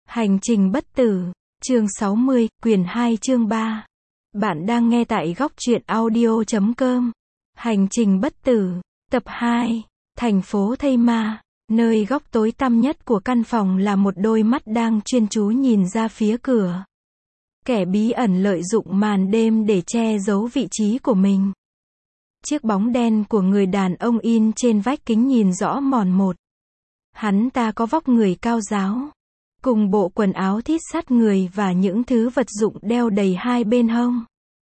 Hành trình bất tử, chương 60, quyển 2 chương 3. Bạn đang nghe tại góc truyện audio.com. Hành trình bất tử, tập 2. Thành phố Thây Ma, nơi góc tối tăm nhất của căn phòng là một đôi mắt đang chuyên chú nhìn ra phía cửa. Kẻ bí ẩn lợi dụng màn đêm để che giấu vị trí của mình. Chiếc bóng đen của người đàn ông in trên vách kính nhìn rõ mồn một. Hắn ta có vóc người cao ráo, cùng bộ quần áo thít sát người và những thứ vật dụng đeo đầy hai bên hông.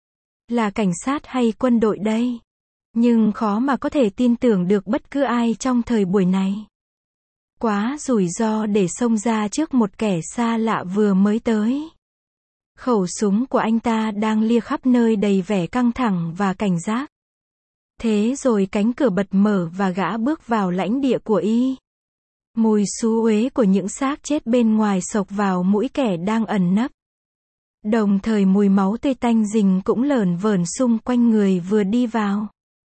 Là cảnh sát hay quân đội đây? Nhưng khó mà có thể tin tưởng được bất cứ ai trong thời buổi này. Quá rủi ro để xông ra trước một kẻ xa lạ vừa mới tới. Khẩu súng của anh ta đang lia khắp nơi đầy vẻ căng thẳng và cảnh giác. Thế rồi cánh cửa bật mở và gã bước vào lãnh địa của y. Mùi xú uế của những xác chết bên ngoài xộc vào mũi kẻ đang ẩn nấp. Đồng thời mùi máu tươi tanh rình cũng lởn vởn xung quanh người vừa đi vào.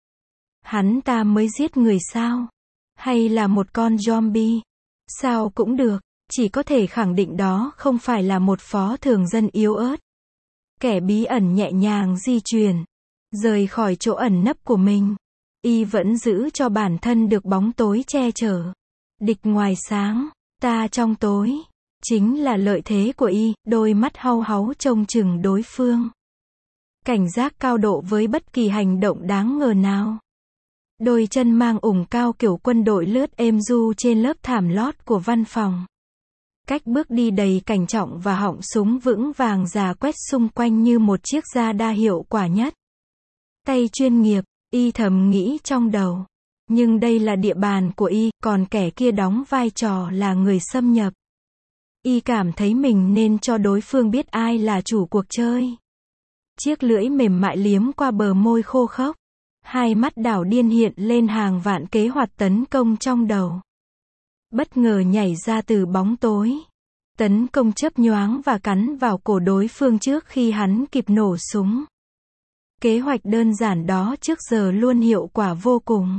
Hắn ta mới giết người sao? Hay là một con zombie? Sao cũng được, chỉ có thể khẳng định đó không phải là một phó thường dân yếu ớt. Kẻ bí ẩn nhẹ nhàng di chuyển, rời khỏi chỗ ẩn nấp của mình. Y vẫn giữ cho bản thân được bóng tối che chở. Địch ngoài sáng, ta trong tối. Chính là lợi thế của y, đôi mắt hau háu trông chừng đối phương. Cảnh giác cao độ với bất kỳ hành động đáng ngờ nào. Đôi chân mang ủng cao kiểu quân đội lướt êm du trên lớp thảm lót của văn phòng. Cách bước đi đầy cảnh trọng và họng súng vững vàng rà quét xung quanh như một chiếc radar hiệu quả nhất. Tay chuyên nghiệp, y thầm nghĩ trong đầu. Nhưng đây là địa bàn của y, còn kẻ kia đóng vai trò là người xâm nhập. Y cảm thấy mình nên cho đối phương biết ai là chủ cuộc chơi. Chiếc lưỡi mềm mại liếm qua bờ môi khô khốc. Hai mắt đảo điên hiện lên hàng vạn kế hoạch tấn công trong đầu. Bất ngờ nhảy ra từ bóng tối. Tấn công chớp nhoáng và cắn vào cổ đối phương trước khi hắn kịp nổ súng. Kế hoạch đơn giản đó trước giờ luôn hiệu quả vô cùng.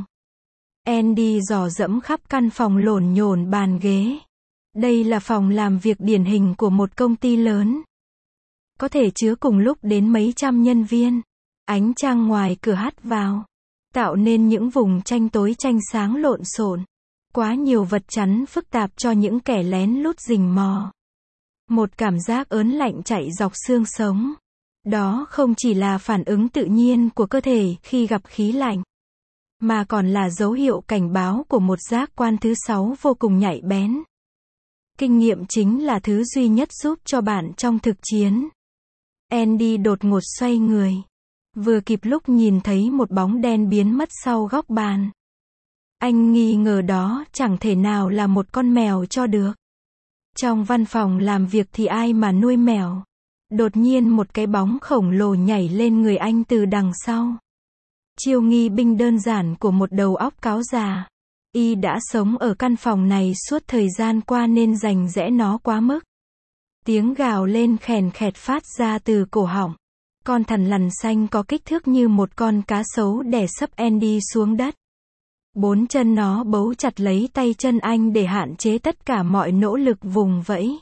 Andy dò dẫm khắp căn phòng lổn nhổn bàn ghế. Đây là phòng làm việc điển hình của một công ty lớn. Có thể chứa cùng lúc đến mấy trăm nhân viên. Ánh trăng ngoài cửa hắt vào, tạo nên những vùng tranh tối tranh sáng lộn xộn. Quá nhiều vật chắn phức tạp cho những kẻ lén lút rình mò. Một cảm giác ớn lạnh chạy dọc xương sống. Đó không chỉ là phản ứng tự nhiên của cơ thể khi gặp khí lạnh, mà còn là dấu hiệu cảnh báo của một giác quan thứ 6 vô cùng nhạy bén. Kinh nghiệm chính là thứ duy nhất giúp cho bạn trong thực chiến. Andy đột ngột xoay người. Vừa kịp lúc nhìn thấy một bóng đen biến mất sau góc bàn. Anh nghi ngờ đó chẳng thể nào là một con mèo cho được. Trong văn phòng làm việc thì ai mà nuôi mèo. Đột nhiên một cái bóng khổng lồ nhảy lên người anh từ đằng sau. Chiêu nghi binh đơn giản của một đầu óc cáo già. Y đã sống ở căn phòng này suốt thời gian qua nên rành rẽ nó quá mức. Tiếng gào lên khèn khẹt phát ra từ cổ họng. Con thằn lằn xanh có kích thước như một con cá sấu đè sấp Andy xuống đất. Bốn chân nó bấu chặt lấy tay chân anh để hạn chế tất cả mọi nỗ lực vùng vẫy.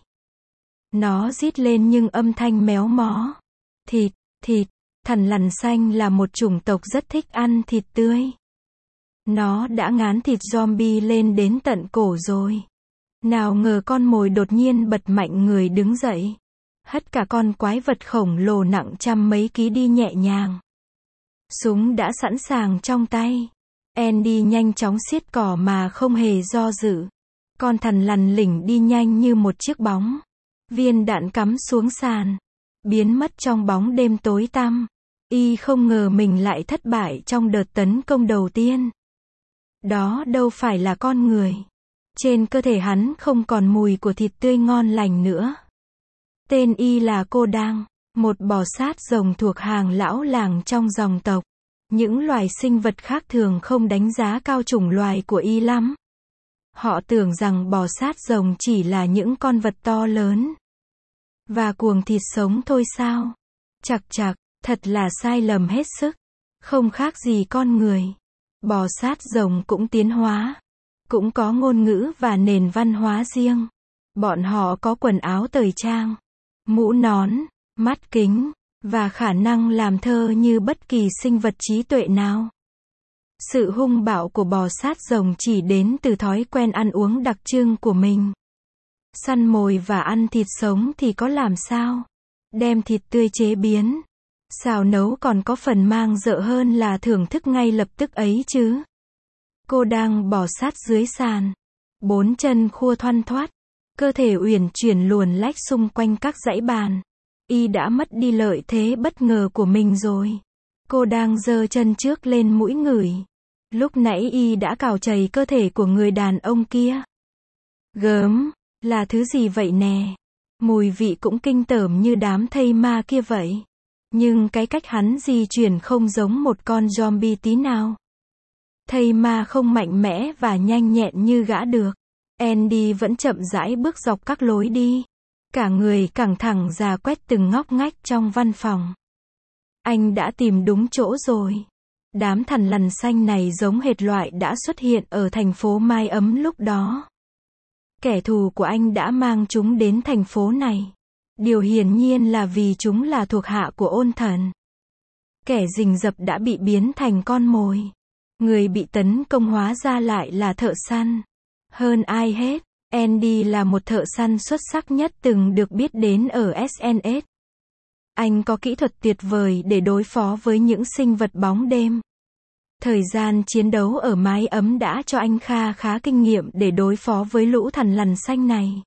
Nó rít lên nhưng âm thanh méo mó. Thịt, thịt, thằn lằn xanh là một chủng tộc rất thích ăn thịt tươi. Nó đã ngán thịt zombie lên đến tận cổ rồi. Nào ngờ con mồi đột nhiên bật mạnh người đứng dậy. Hất cả con quái vật khổng lồ nặng trăm mấy ký đi nhẹ nhàng. Súng đã sẵn sàng trong tay. Andy nhanh chóng xiết cỏ mà không hề do dự. Con thằn lằn lỉnh đi nhanh như một chiếc bóng. Viên đạn cắm xuống sàn. Biến mất trong bóng đêm tối tăm. Y không ngờ mình lại thất bại trong đợt tấn công đầu tiên. Đó đâu phải là con người. Trên cơ thể hắn không còn mùi của thịt tươi ngon lành nữa. Tên y là Cô Đang, một bò sát rồng thuộc hàng lão làng trong dòng tộc. Những loài sinh vật khác thường không đánh giá cao chủng loài của y lắm. Họ tưởng rằng bò sát rồng chỉ là những con vật to lớn và cuồng thịt sống thôi sao? Chặc chặc, thật là sai lầm hết sức. Không khác gì con người. Bò sát rồng cũng tiến hóa, cũng có ngôn ngữ và nền văn hóa riêng. Bọn họ có quần áo thời trang, mũ nón, mắt kính, và khả năng làm thơ như bất kỳ sinh vật trí tuệ nào. Sự hung bạo của bò sát rồng chỉ đến từ thói quen ăn uống đặc trưng của mình. Săn mồi và ăn thịt sống thì có làm sao? Đem thịt tươi chế biến, xào nấu còn có phần mang rợ hơn là thưởng thức ngay lập tức ấy chứ. Cô đang bò sát dưới sàn, 4 chân khua thoăn thoắt, cơ thể uyển chuyển luồn lách xung quanh các dãy bàn. Y đã mất đi lợi thế bất ngờ của mình rồi. Cô đang giơ chân trước lên mũi ngửi. Lúc nãy Y đã cào chày cơ thể của người đàn ông kia. Gớm, là thứ gì vậy nè? Mùi vị cũng kinh tởm như đám thây ma kia vậy. Nhưng cái cách hắn di chuyển không giống một con zombie tí nào. Thây ma không mạnh mẽ và nhanh nhẹn như gã được. Andy vẫn chậm rãi bước dọc các lối đi. Cả người cẳng thẳng ra quét từng ngóc ngách trong văn phòng. Anh đã tìm đúng chỗ rồi. Đám thằn lằn xanh này giống hệt loại đã xuất hiện ở thành phố Mai Ấm lúc đó. Kẻ thù của anh đã mang chúng đến thành phố này. Điều hiển nhiên là vì chúng là thuộc hạ của ôn thần. Kẻ rình rập đã bị biến thành con mồi. Người bị tấn công hóa ra lại là thợ săn. Hơn ai hết, Andy là một thợ săn xuất sắc nhất từng được biết đến ở SNS. Anh có kỹ thuật tuyệt vời để đối phó với những sinh vật bóng đêm. Thời gian chiến đấu ở mái ấm đã cho anh khá kinh nghiệm để đối phó với lũ thằn lằn xanh này.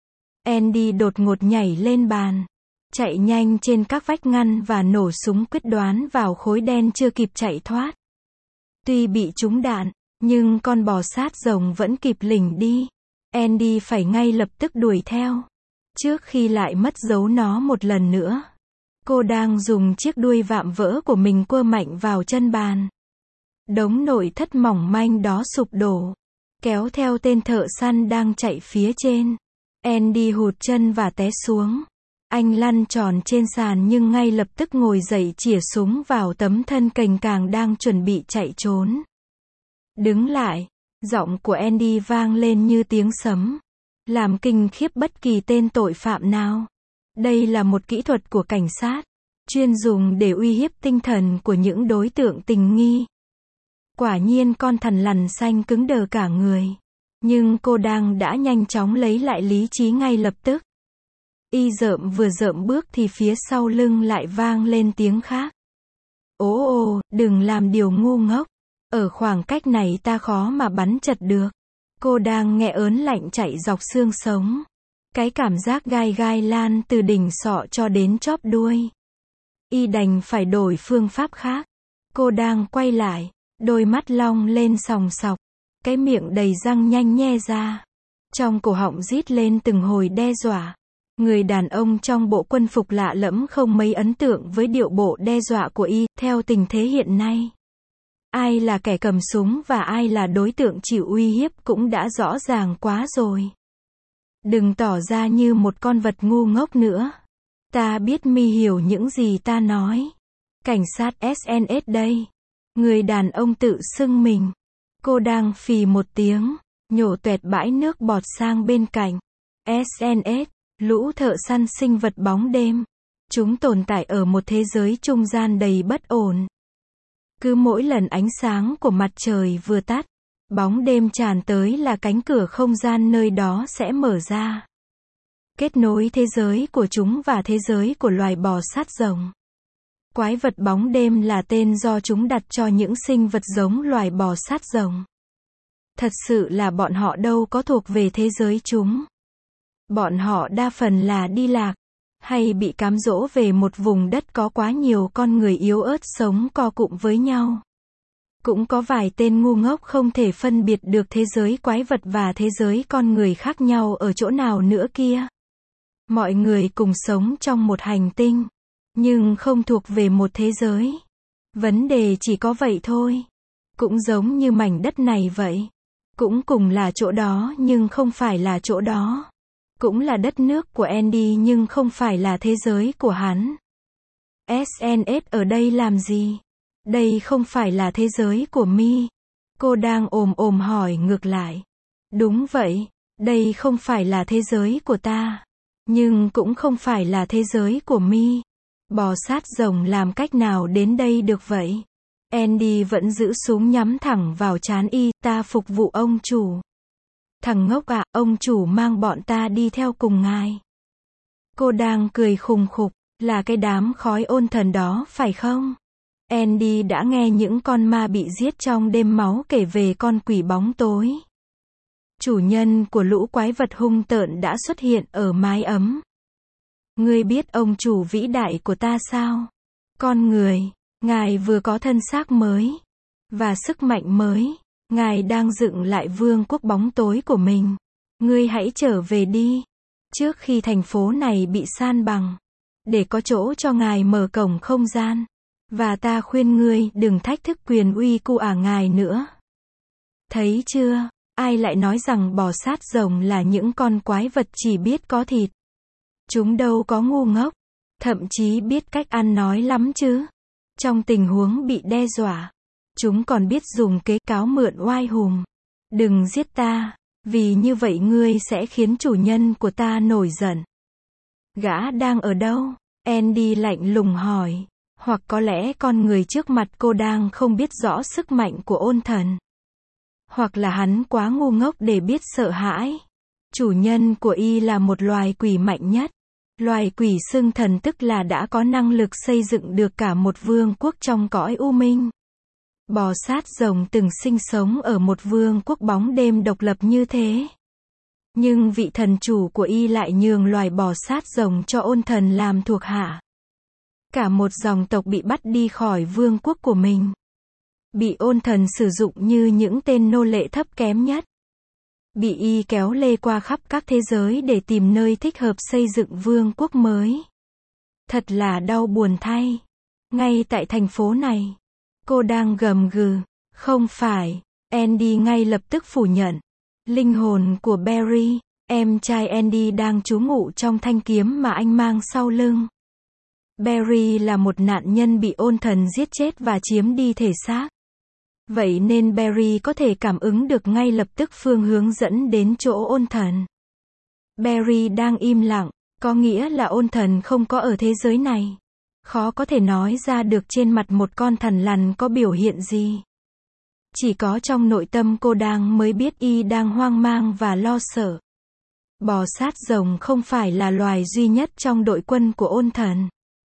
Andy đột ngột nhảy lên bàn, chạy nhanh trên các vách ngăn và nổ súng quyết đoán vào khối đen chưa kịp chạy thoát. Tuy bị trúng đạn, nhưng con bò sát rồng vẫn kịp lỉnh đi. Andy phải ngay lập tức đuổi theo, trước khi lại mất dấu nó một lần nữa. Cô đang dùng chiếc đuôi vạm vỡ của mình quơ mạnh vào chân bàn. Đống nội thất mỏng manh đó sụp đổ, kéo theo tên thợ săn đang chạy phía trên. Andy hụt chân và té xuống. Anh lăn tròn trên sàn nhưng ngay lập tức ngồi dậy chĩa súng vào tấm thân cành càng đang chuẩn bị chạy trốn. Đứng lại, giọng của Andy vang lên như tiếng sấm, làm kinh khiếp bất kỳ tên tội phạm nào. Đây là một kỹ thuật của cảnh sát, chuyên dùng để uy hiếp tinh thần của những đối tượng tình nghi. Quả nhiên con thằn lằn xanh cứng đờ cả người. Nhưng cô đang đã nhanh chóng lấy lại lý trí ngay lập tức. Y vừa rợm bước thì phía sau lưng lại vang lên tiếng khác. Ồ, đừng làm điều ngu ngốc. Ở khoảng cách này ta khó mà bắn chật được. Cô đang nghe ớn lạnh chạy dọc xương sống. Cái cảm giác gai gai lan từ đỉnh sọ cho đến chóp đuôi. Y đành phải đổi phương pháp khác. Cô đang quay lại, đôi mắt long lên sòng sọc. Cái miệng đầy răng nhanh nhe ra. Trong cổ họng rít lên từng hồi đe dọa. Người đàn ông trong bộ quân phục lạ lẫm không mấy ấn tượng với điệu bộ đe dọa của Y, theo tình thế hiện nay. Ai là kẻ cầm súng và ai là đối tượng chịu uy hiếp cũng đã rõ ràng quá rồi. Đừng tỏ ra như một con vật ngu ngốc nữa. Ta biết mi hiểu những gì ta nói. Cảnh sát SNS đây. Người đàn ông tự xưng mình. Cô đang phì một tiếng, nhổ tuẹt bãi nước bọt sang bên cạnh. SNS, lũ thợ săn sinh vật bóng đêm. Chúng tồn tại ở một thế giới trung gian đầy bất ổn. Cứ mỗi lần ánh sáng của mặt trời vừa tắt, bóng đêm tràn tới là cánh cửa không gian nơi đó sẽ mở ra. Kết nối thế giới của chúng và thế giới của loài bò sát rồng. Quái vật bóng đêm là tên do chúng đặt cho những sinh vật giống loài bò sát rồng. Thật sự là bọn họ đâu có thuộc về thế giới chúng. Bọn họ đa phần là đi lạc, hay bị cám dỗ về một vùng đất có quá nhiều con người yếu ớt sống co cụm với nhau. Cũng có vài tên ngu ngốc không thể phân biệt được thế giới quái vật và thế giới con người khác nhau ở chỗ nào nữa kia. Mọi người cùng sống trong một hành tinh, nhưng không thuộc về một thế giới. Vấn đề chỉ có vậy thôi. Cũng giống như mảnh đất này vậy. Cũng cùng là chỗ đó nhưng không phải là chỗ đó. Cũng là đất nước của Andy nhưng không phải là thế giới của hắn. SNS ở đây làm gì? Đây không phải là thế giới của mi. Cô đang ồm hỏi ngược lại. Đúng vậy, Đây không phải là thế giới của ta. Nhưng cũng không phải là thế giới của mi. Bò sát rồng làm cách nào đến đây được vậy? Andy vẫn giữ súng nhắm thẳng vào trán y, ta phục vụ ông chủ. Thằng ngốc à, ông chủ mang bọn ta đi theo cùng ngài. Cô đang cười khùng khục, là cái đám khói ôn thần đó phải không? Andy đã nghe những con ma bị giết trong đêm máu kể về con quỷ bóng tối. Chủ nhân của lũ quái vật hung tợn đã xuất hiện ở mái ấm. Ngươi biết ông chủ vĩ đại của ta sao? Con người, ngài vừa có thân xác mới và sức mạnh mới. Ngài đang dựng lại vương quốc bóng tối của mình. Ngươi hãy trở về đi, trước khi thành phố này bị san bằng, để có chỗ cho ngài mở cổng không gian. Và ta khuyên ngươi đừng thách thức quyền uy của ngài nữa. Thấy chưa, ai lại nói rằng bò sát rồng là những con quái vật chỉ biết có thịt. Chúng đâu có ngu ngốc, thậm chí biết cách ăn nói lắm chứ. Trong tình huống bị đe dọa, chúng còn biết dùng kế cáo mượn oai hùm. Đừng giết ta, vì như vậy ngươi sẽ khiến chủ nhân của ta nổi giận. Gã đang ở đâu? Andy lạnh lùng hỏi. Hoặc có lẽ con người trước mặt cô đang không biết rõ sức mạnh của ôn thần. Hoặc là hắn quá ngu ngốc để biết sợ hãi. Chủ nhân của y là một loài quỷ mạnh nhất. Loài quỷ xưng thần tức là đã có năng lực xây dựng được cả một vương quốc trong cõi u minh. Bò sát rồng từng sinh sống ở một vương quốc bóng đêm độc lập như thế. Nhưng vị thần chủ của y lại nhường loài bò sát rồng cho ôn thần làm thuộc hạ. Cả một dòng tộc bị bắt đi khỏi vương quốc của mình. Bị ôn thần sử dụng như những tên nô lệ thấp kém nhất. Bị y kéo lê qua khắp các thế giới để tìm nơi thích hợp xây dựng vương quốc mới. Thật là đau buồn thay. Ngay tại thành phố này, cô đang gầm gừ. Không phải, Andy ngay lập tức phủ nhận. Linh hồn của Barry, em trai Andy đang trú ngụ trong thanh kiếm mà anh mang sau lưng. Barry là một nạn nhân bị ôn thần giết chết và chiếm đi thể xác. Vậy nên Barry có thể cảm ứng được ngay lập tức phương hướng dẫn đến chỗ ôn thần. Barry đang im lặng, có nghĩa là ôn thần không có ở thế giới này. Khó có thể nói ra được trên mặt một con thằn lằn có biểu hiện gì. Chỉ có trong nội tâm cô đang mới biết y đang hoang mang và lo sợ. Bò sát rồng không phải là loài duy nhất trong đội quân của ôn thần.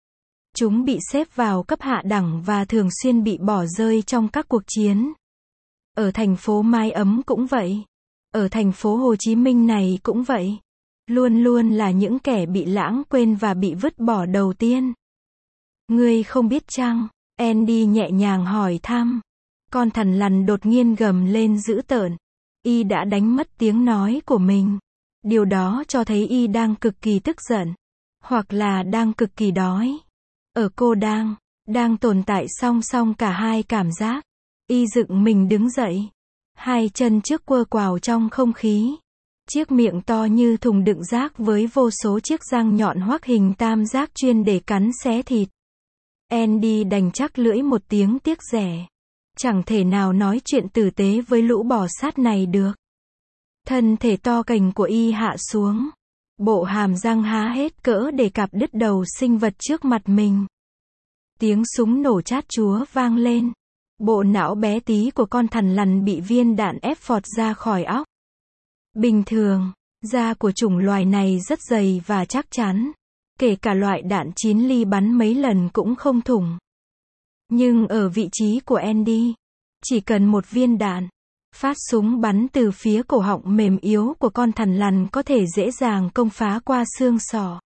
Chúng bị xếp vào cấp hạ đẳng và thường xuyên bị bỏ rơi trong các cuộc chiến. Ở thành phố Mái Ấm cũng vậy. Ở thành phố Hồ Chí Minh này cũng vậy. Luôn luôn là những kẻ bị lãng quên và bị vứt bỏ đầu tiên. Ngươi không biết chăng? Andy nhẹ nhàng hỏi thăm. Con thằn lằn đột nhiên gầm lên dữ tợn. Y đã đánh mất tiếng nói của mình. Điều đó cho thấy y đang cực kỳ tức giận. Hoặc là đang cực kỳ đói. Ở cô đang tồn tại song song cả hai cảm giác. Y dựng mình đứng dậy. Hai chân trước quơ quào trong không khí. Chiếc miệng to như thùng đựng rác với vô số chiếc răng nhọn hoắt hình tam giác chuyên để cắn xé thịt. Andy đành chắc lưỡi một tiếng tiếc rẻ. Chẳng thể nào nói chuyện tử tế với lũ bò sát này được. Thân thể to cành của y hạ xuống. Bộ hàm răng há hết cỡ để cạp đứt đầu sinh vật trước mặt mình. Tiếng súng nổ chát chúa vang lên. Bộ não bé tí của con thằn lằn bị viên đạn ép phọt ra khỏi óc. Bình thường, da của chủng loài này rất dày và chắc chắn. Kể cả loại đạn 9 ly bắn mấy lần cũng không thủng. Nhưng ở vị trí của Andy, chỉ cần một viên đạn, phát súng bắn từ phía cổ họng mềm yếu của con thằn lằn có thể dễ dàng công phá qua xương sọ.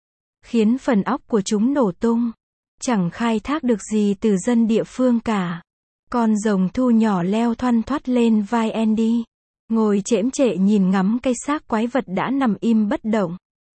Khiến phần óc của chúng nổ tung. Chẳng khai thác được gì từ dân địa phương cả. Con rồng thu nhỏ leo thoăn thoắt lên vai Andy. Ngồi chễm chệ nhìn ngắm cây xác quái vật đã nằm im bất động.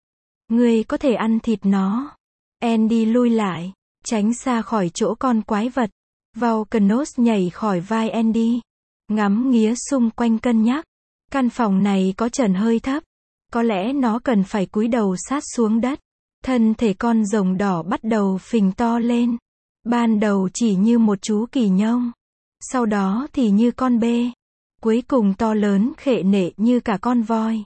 Ngươi có thể ăn thịt nó. Andy lui lại, tránh xa khỏi chỗ con quái vật. Volcanos nhảy khỏi vai Andy. Ngắm nghía xung quanh cân nhắc. Căn phòng này có trần hơi thấp. Có lẽ nó cần phải cúi đầu sát xuống đất. Thân thể con rồng đỏ bắt đầu phình to lên. Ban đầu chỉ như một chú kỳ nhông. Sau đó thì như con bê. Cuối cùng to lớn khệ nệ như cả con voi.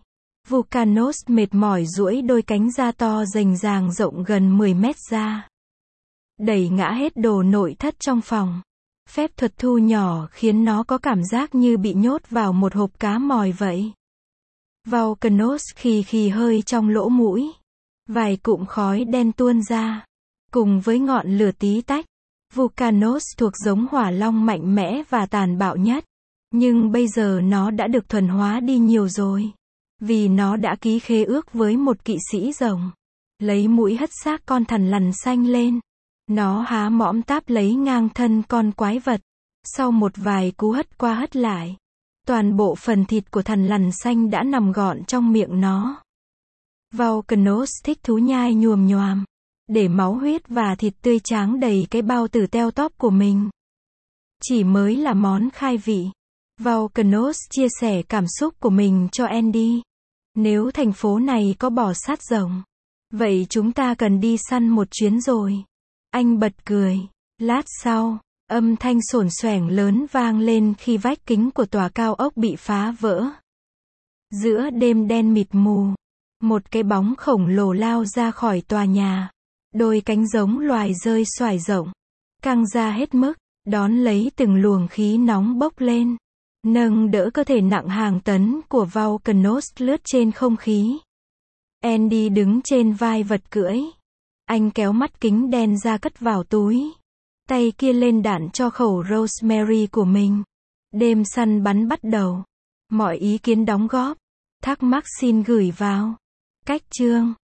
Vulcanos mệt mỏi duỗi đôi cánh ra to rành ràng rộng gần 10 mét ra. Đẩy ngã hết đồ nội thất trong phòng. Phép thuật thu nhỏ khiến nó có cảm giác như bị nhốt vào một hộp cá mòi vậy. Vulcanos khì hơi trong lỗ mũi. Vài cụm khói đen tuôn ra. Cùng với ngọn lửa tí tách. Vulcanos thuộc giống hỏa long mạnh mẽ và tàn bạo nhất. Nhưng bây giờ nó đã được thuần hóa đi nhiều rồi. Vì nó đã ký khế ước với một kỵ sĩ rồng. Lấy mũi hất xác con thằn lằn xanh lên. Nó há mõm táp lấy ngang thân con quái vật. Sau một vài cú hất qua hất lại, toàn bộ phần thịt của thằn lằn xanh đã nằm gọn trong miệng nó. Vulcanos thích thú nhai nhoàm nhoàm, để máu huyết và thịt tươi tráng đầy cái bao tử teo tóp của mình. Chỉ mới là món khai vị. Vulcanos chia sẻ cảm xúc của mình cho Andy. Nếu thành phố này có bò sát rồng, vậy chúng ta cần đi săn một chuyến rồi. Anh bật cười. Lát sau, âm thanh xổn xoẻng lớn vang lên khi vách kính của tòa cao ốc bị phá vỡ. Giữa đêm đen mịt mù, một cái bóng khổng lồ lao ra khỏi tòa nhà. Đôi cánh giống loài rơi xoài rộng, căng ra hết mức, đón lấy từng luồng khí nóng bốc lên. Nâng đỡ cơ thể nặng hàng tấn của Vulcanos lướt trên không khí. Andy đứng trên vai vật cưỡi. Anh kéo mắt kính đen ra cất vào túi. Tay kia lên đạn cho khẩu Rosemary của mình. Đêm săn bắn bắt đầu. Mọi ý kiến đóng góp, thắc mắc xin gửi vào cách chương